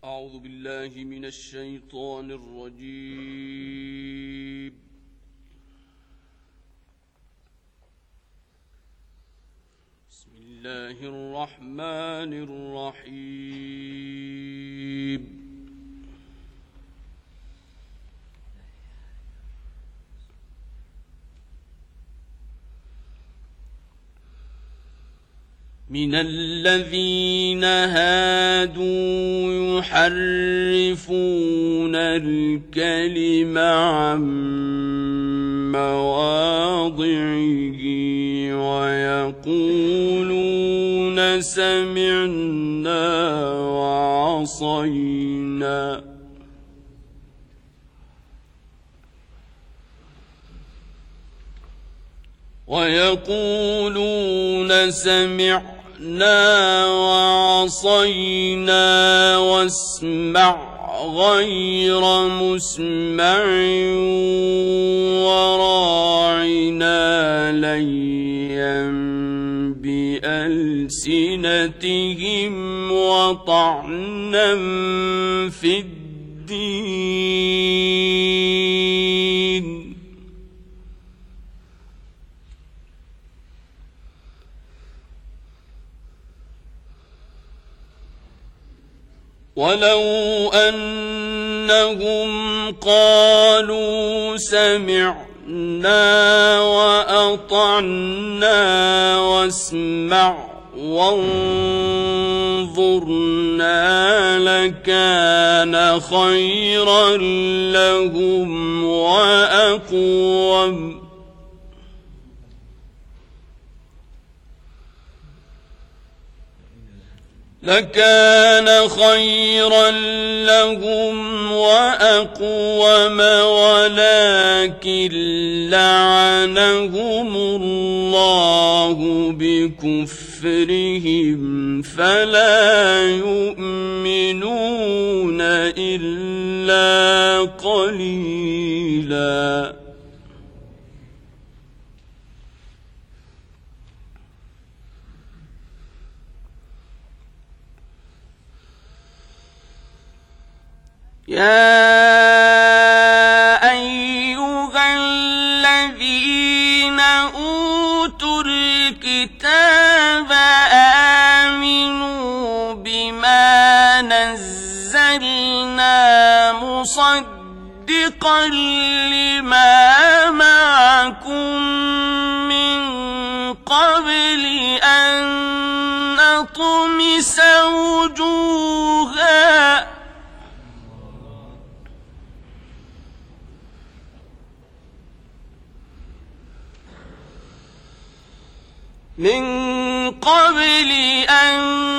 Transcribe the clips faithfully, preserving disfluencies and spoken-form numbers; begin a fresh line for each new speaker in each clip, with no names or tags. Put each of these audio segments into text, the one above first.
أعوذ بالله من الشيطان الرجيم. بسم الله الرحمن الرحيم. من الذين هادوا يحرفون الكلم عن مواضعه ويقولون سمعنا وعصينا ويقولون سمعنا وعصينا واسمع غير مسمع وراعنا ليا بألسنتهم وطعنا في الدين ولو أنهم قالوا سمعنا وأطعنا واسمع وانظرنا لكان خيرا لهم وأقوم لكان خيرا لهم وأقوم ولكن لعنهم الله بكفرهم فلا يؤمنون إلا قليلا. يا أيها الذين أوتوا الكتاب آمنوا بما نزلنا مصدقا لما معكم من قبل أن نطمس وجوها من قبل أن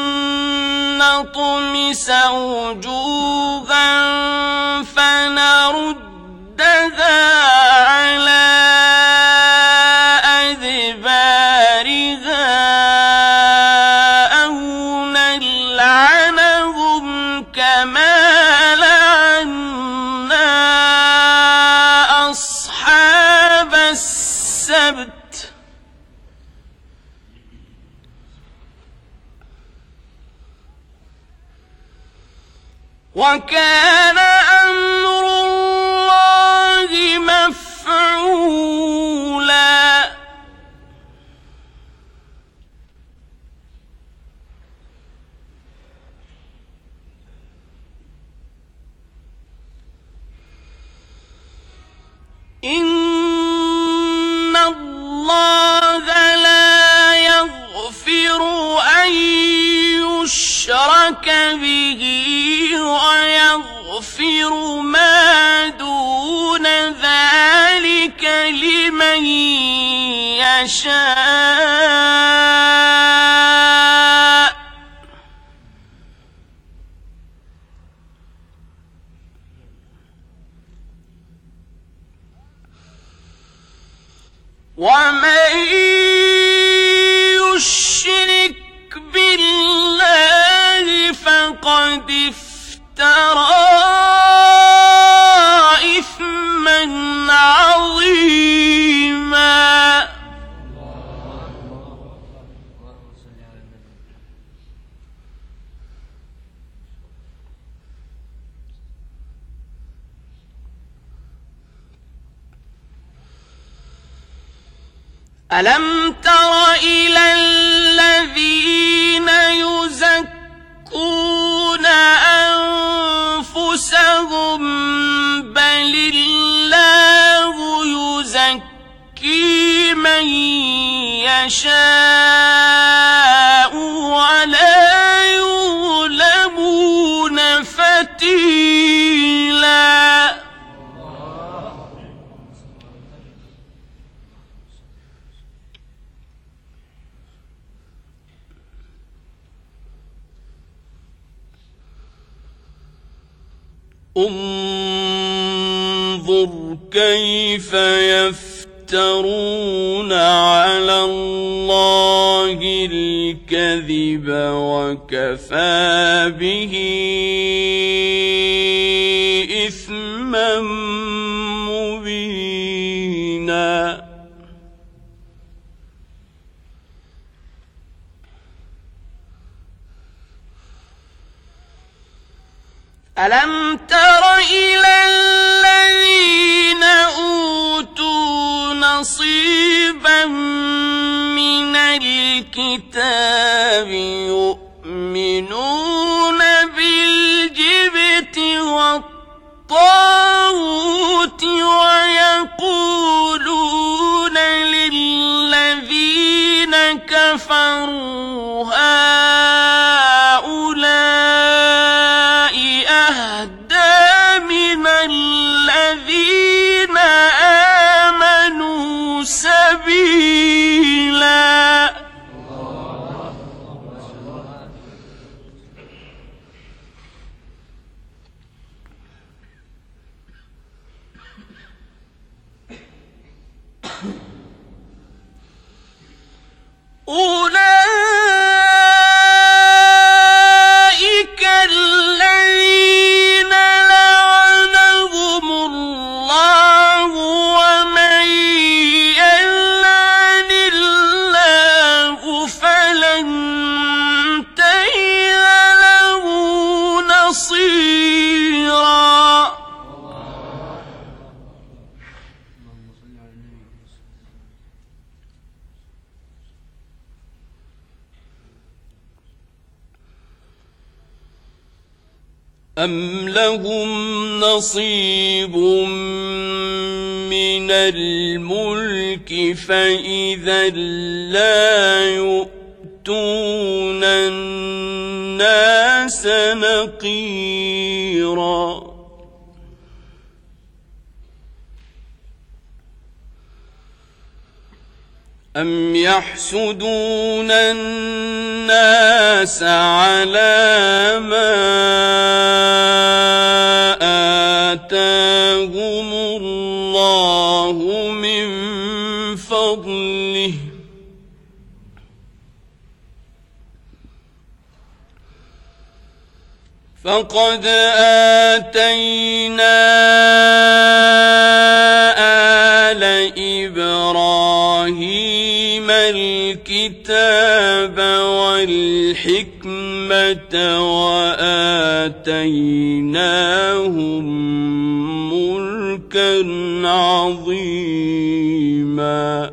نطمس وجوها فنردها على أدبارها أو نلعنهم كما لعنا أصحاب السبت وكان أمر الله مفعولا. إن الله لا يغفر أن يشرك به ويغفر ما دون ذلك لمن يشاء ومن يشرك بالله فقد افترى إثما عظيما. ألم تر إلى الذين يزكون أنفسهم بل الله يزكي من يشاء ولا يظلمون فتيلا. انظر كيف يفترون على الله الكذب وكفى به إثما مبينا. ألم تر إلى الذين أوتوا نصيبا من الكتاب يؤمنون بالجبت والطاغوت ويقولون للذين كفروا هؤلاء أهدى من الذين آمنوا سبيلا. أولئك الذين لعنهم الله ومن يلعن الله فلن تجد له نصيرا. أم لهم نصيب من الملك فإذا لا يؤتون الناس نقيرا. أم يحسدون الناس على ما آتاهم الله من فضله فقد آتينا آل إبراهيم الكتاب والحكمة وآتيناهم ملكا عظيما.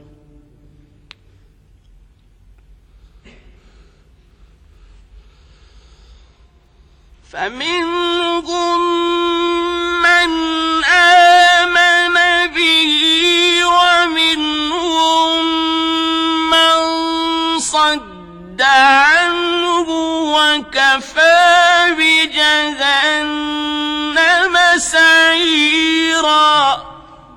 فمنهم من آمن به ومنهم من صد عنه وكفى بجهنم سعيرا.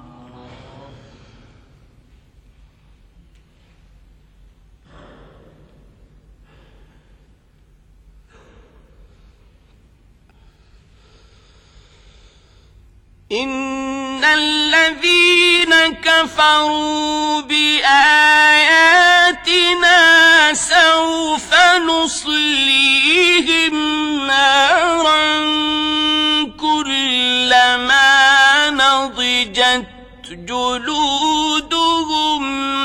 إن الذين كفروا بآياتنا سوف نصليهم نارا كلما نضجت جلودهم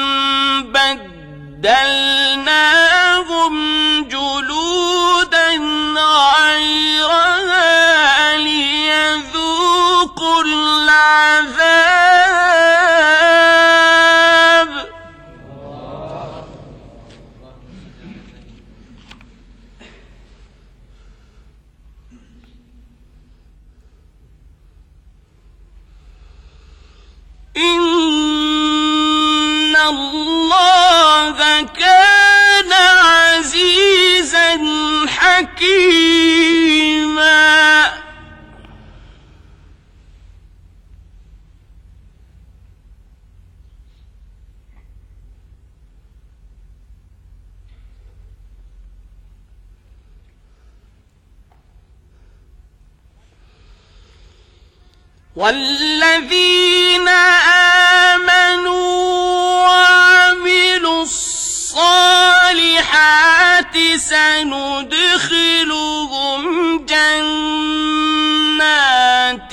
بدلناهم جلودا غيرها ليذوقوا العذاب حكيما. والذين آمنوا وعملوا الصالحات سندخلهم جنات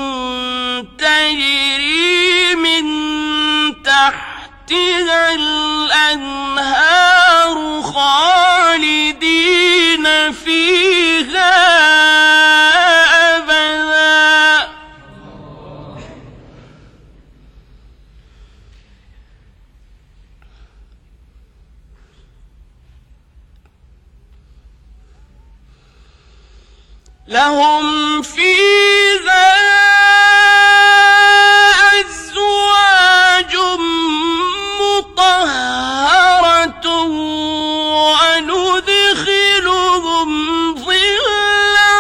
تجري من تحتها الأنهار خالدين فيها لهم فيها أزواج مطهرة وندخلهم ظلا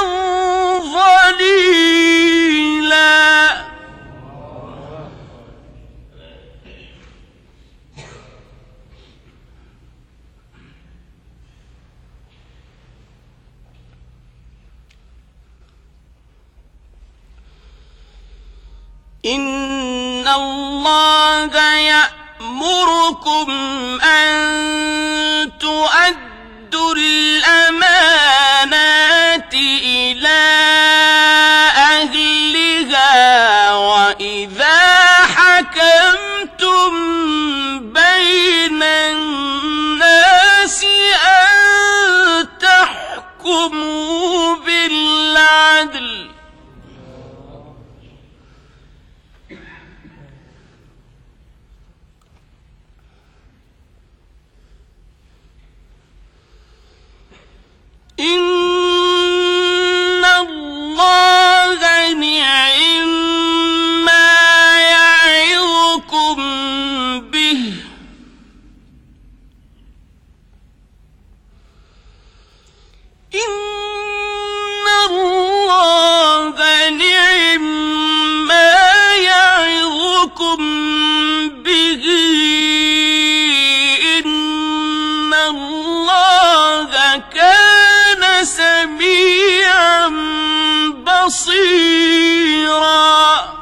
ظليلا. إن الله يأمركم أن تؤدوا الأمانات إلى أهلها وإذا حكمتم بين الناس أن تحكموا بالعدل. إن الله نعم ما يعظكم به إن الله نعم ما يعظكم به إن الله كان سميعا بصيرا.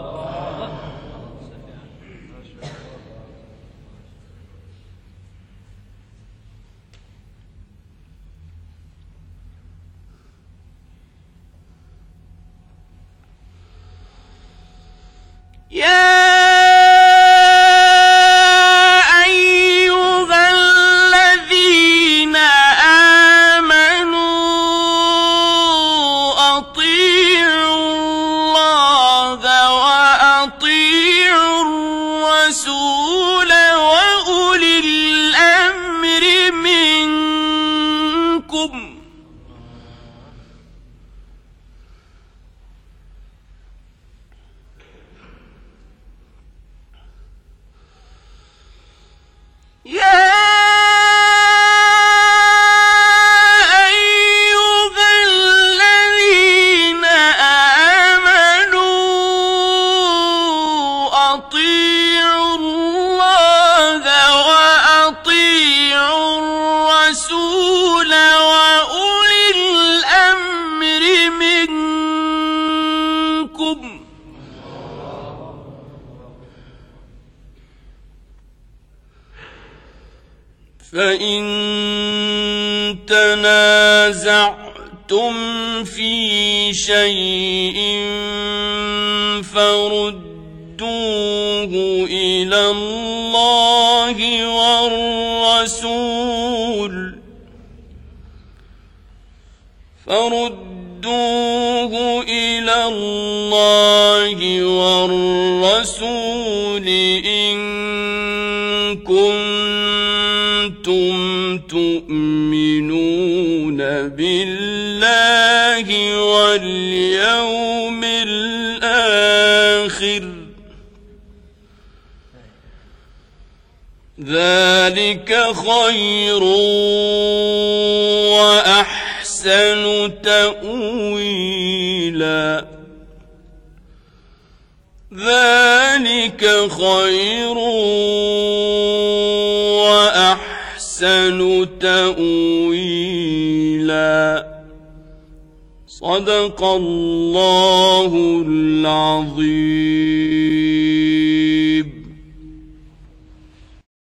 يا فإن تنازعتم في شيء فردوه إلى الله والرسول فردوه إلى الله والرسول إن كنتم تؤمنون بالله واليوم الآخر ذلك خير وأحسن أحسن تأويلا ذلك خير وأحسن تأويلا صدق الله العظيم.